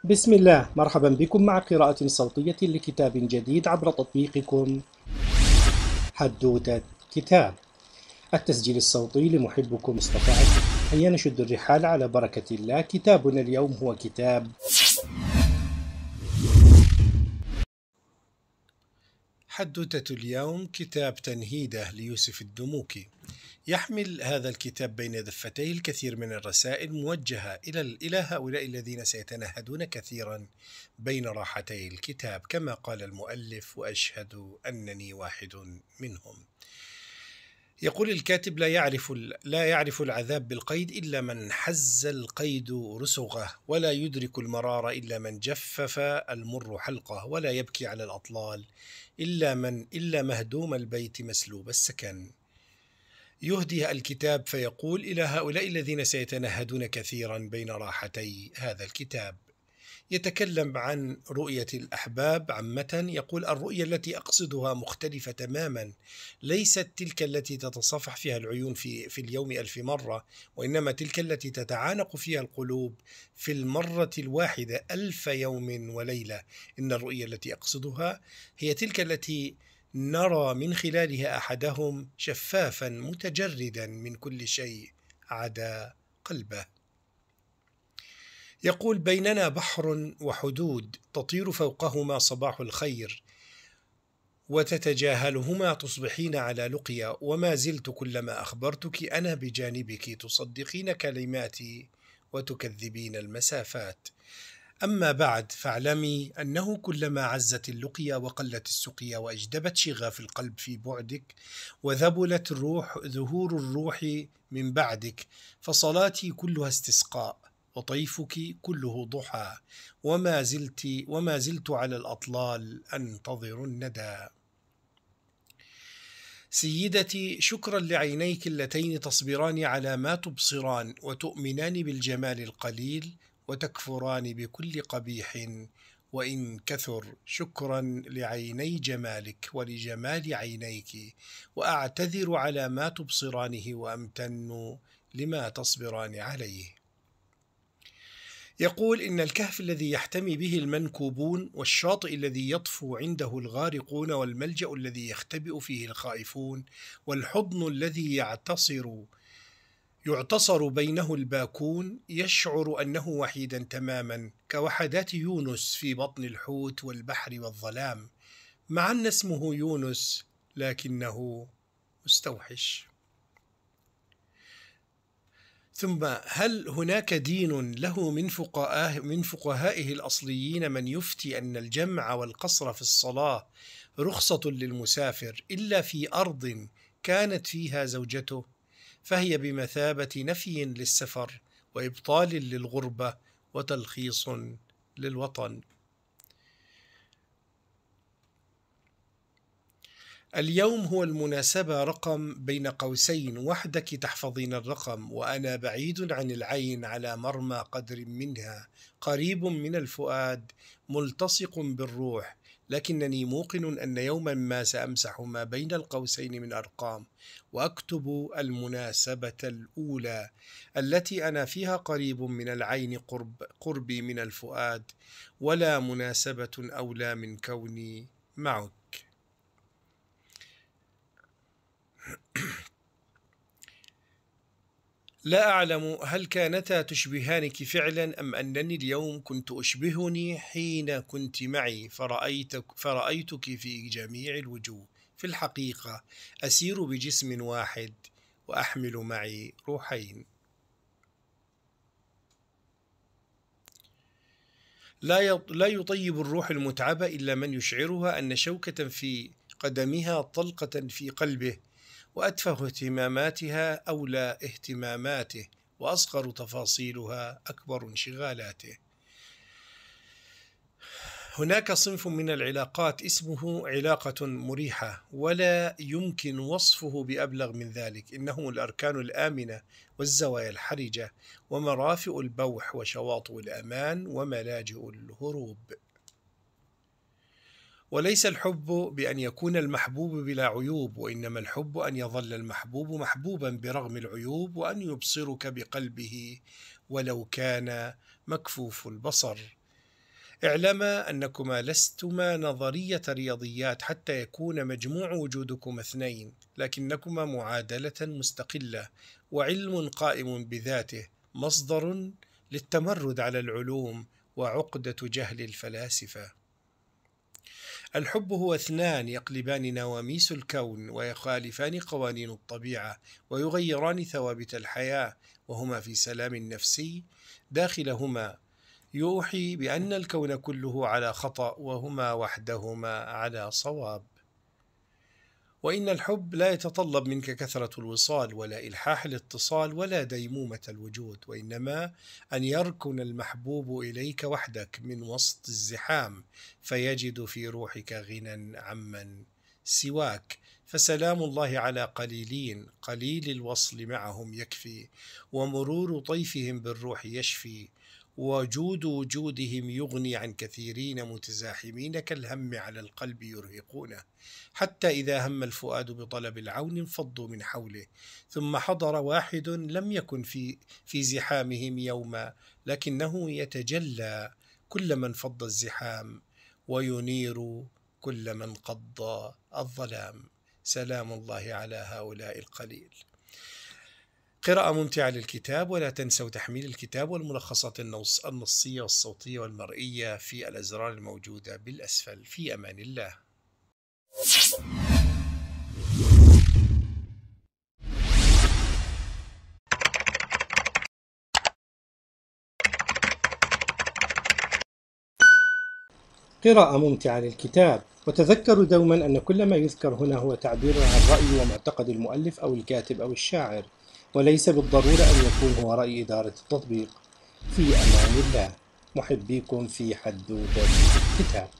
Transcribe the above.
بسم الله، مرحبا بكم مع قراءة صوتية لكتاب جديد عبر تطبيقكم حدوتة كتاب. التسجيل الصوتي لمحبكم مصطفى عبد. هيا نشد الرحال على بركة الله. كتابنا اليوم هو كتاب حدوتة اليوم، كتاب تنهيدة ليوسف الدموكي. يحمل هذا الكتاب بين دفتيه الكثير من الرسائل موجهة إلى هؤلاء الذين سيتنهدون كثيرا بين راحتي الكتاب، كما قال المؤلف: وأشهد أنني واحد منهم. يقول الكاتب: لا يعرف العذاب بالقيد إلا من حز القيد رسغه، ولا يدرك المرار إلا من جفف المر حلقه، ولا يبكي على الأطلال إلا مهدوم البيت مسلوب السكن. يهدي الكتاب فيقول إلى هؤلاء الذين سيتنهدون كثيرا بين راحتي هذا الكتاب. يتكلم عن رؤية الأحباب عامة. يقول: الرؤية التي أقصدها مختلفة تماما، ليست تلك التي تتصفح فيها العيون في اليوم 1000 مرة، وإنما تلك التي تتعانق فيها القلوب في المرة الواحدة 1000 يوم وليلة. إن الرؤية التي أقصدها هي تلك التي نرى من خلالها أحدهم شفافا متجردا من كل شيء عدا قلبه. يقول: بيننا بحر وحدود تطير فوقهما صباح الخير، وتتجاهلهما تصبحين على لقيا، وما زلت كلما أخبرتك أنا بجانبك تصدقين كلماتي وتكذبين المسافات. أما بعد فاعلمي أنه كلما عزت اللقيا وقلت السقيا وأجدبت شغاف القلب في بعدك وذبلت ظهور الروح من بعدك، فصلاتي كلها استسقاء وطيفك كله ضحى، وما زلت على الأطلال أنتظر الندى. سيدتي، شكرا لعينيك اللتين تصبران على ما تبصران، وتؤمنان بالجمال القليل وتكفران بكل قبيح وإن كثر. شكرا لعيني جمالك ولجمال عينيك، وأعتذر على ما تبصرانه وأمتن لما تصبران عليه. يقول: إن الكهف الذي يحتمي به المنكوبون، والشاطئ الذي يطفو عنده الغارقون، والملجأ الذي يختبئ فيه الخائفون، والحضن الذي يعتصر بينه الباكون، يشعر أنه وحيدا تماما كوحدات يونس في بطن الحوت والبحر والظلام، مع أن اسمه يونس لكنه مستوحش. ثم: هل هناك دين له من فقهائه الأصليين من يفتي أن الجمع والقصر في الصلاة رخصة للمسافر إلا في أرض كانت فيها زوجته، فهي بمثابة نفي للسفر وإبطال للغربة وتلخيص للوطن. اليوم هو المناسبة رقم بين قوسين، وحدك تحفظين الرقم، وأنا بعيد عن العين على مرمى قدر منها، قريب من الفؤاد ملتصق بالروح، لكنني موقن أن يوما ما سأمسح ما بين القوسين من أرقام، وأكتب المناسبة الأولى التي أنا فيها قريب من العين قربي من الفؤاد، ولا مناسبة أولى من كوني معك. لا أعلم هل كانتا تشبهانك فعلا، أم أنني اليوم كنت أشبهني حين كنت معي فرأيتك في جميع الوجوه. في الحقيقة أسير بجسم واحد وأحمل معي روحين. لا يطيب الروح المتعبة إلا من يشعرها أن شوكة في قدمها طلقة في قلبه، وأتفه اهتماماتها أولى اهتماماته، وأصغر تفاصيلها أكبر انشغالاته. هناك صنف من العلاقات اسمه علاقة مريحة، ولا يمكن وصفه بأبلغ من ذلك. إنهم الأركان الآمنة والزوايا الحرجة ومرافئ البوح وشواطئ الأمان وملاجئ الهروب. وليس الحب بأن يكون المحبوب بلا عيوب، وإنما الحب أن يظل المحبوب محبوبا برغم العيوب، وأن يبصرك بقلبه ولو كان مكفوف البصر. اعلما أنكما لستما نظرية رياضيات حتى يكون مجموع وجودكما 2، لكنكما معادلة مستقلة، وعلم قائم بذاته، مصدر للتمرد على العلوم وعقدة جهل الفلاسفة. الحب هو 2 يقلبان نواميس الكون، ويخالفان قوانين الطبيعة، ويغيران ثوابت الحياة، وهما في سلام نفسي داخلهما، يوحي بأن الكون كله على خطأ، وهما وحدهما على صواب. وإن الحب لا يتطلب منك كثرة الوصال، ولا إلحاح الاتصال، ولا ديمومة الوجود، وإنما أن يركن المحبوب إليك وحدك من وسط الزحام، فيجد في روحك غنى عمن سواك. فسلام الله على قليلين، قليل الوصل معهم يكفي، ومرور طيفهم بالروح يشفي، وجود وجودهم يغني عن كثيرين متزاحمين كالهم على القلب يرهقونه، حتى إذا هم الفؤاد بطلب العون انفضوا من حوله، ثم حضر واحد لم يكن في زحامهم يوما، لكنه يتجلى كلما انفض الزحام، وينير كل من قضى الظلام. سلام الله على هؤلاء القليل. قراءة ممتعة للكتاب، ولا تنسوا تحميل الكتاب والملخصات النصية والصوتية والمرئية في الأزرار الموجودة بالأسفل. في أمان الله. قراءة ممتعة للكتاب. وتذكروا دوما أن كل ما يذكر هنا هو تعبير عن رأي ومعتقد المؤلف أو الكاتب أو الشاعر، وليس بالضرورة أن يكون هو رأي إدارة التطبيق. في أمان الله. محبيكم في حدوتة الكتاب.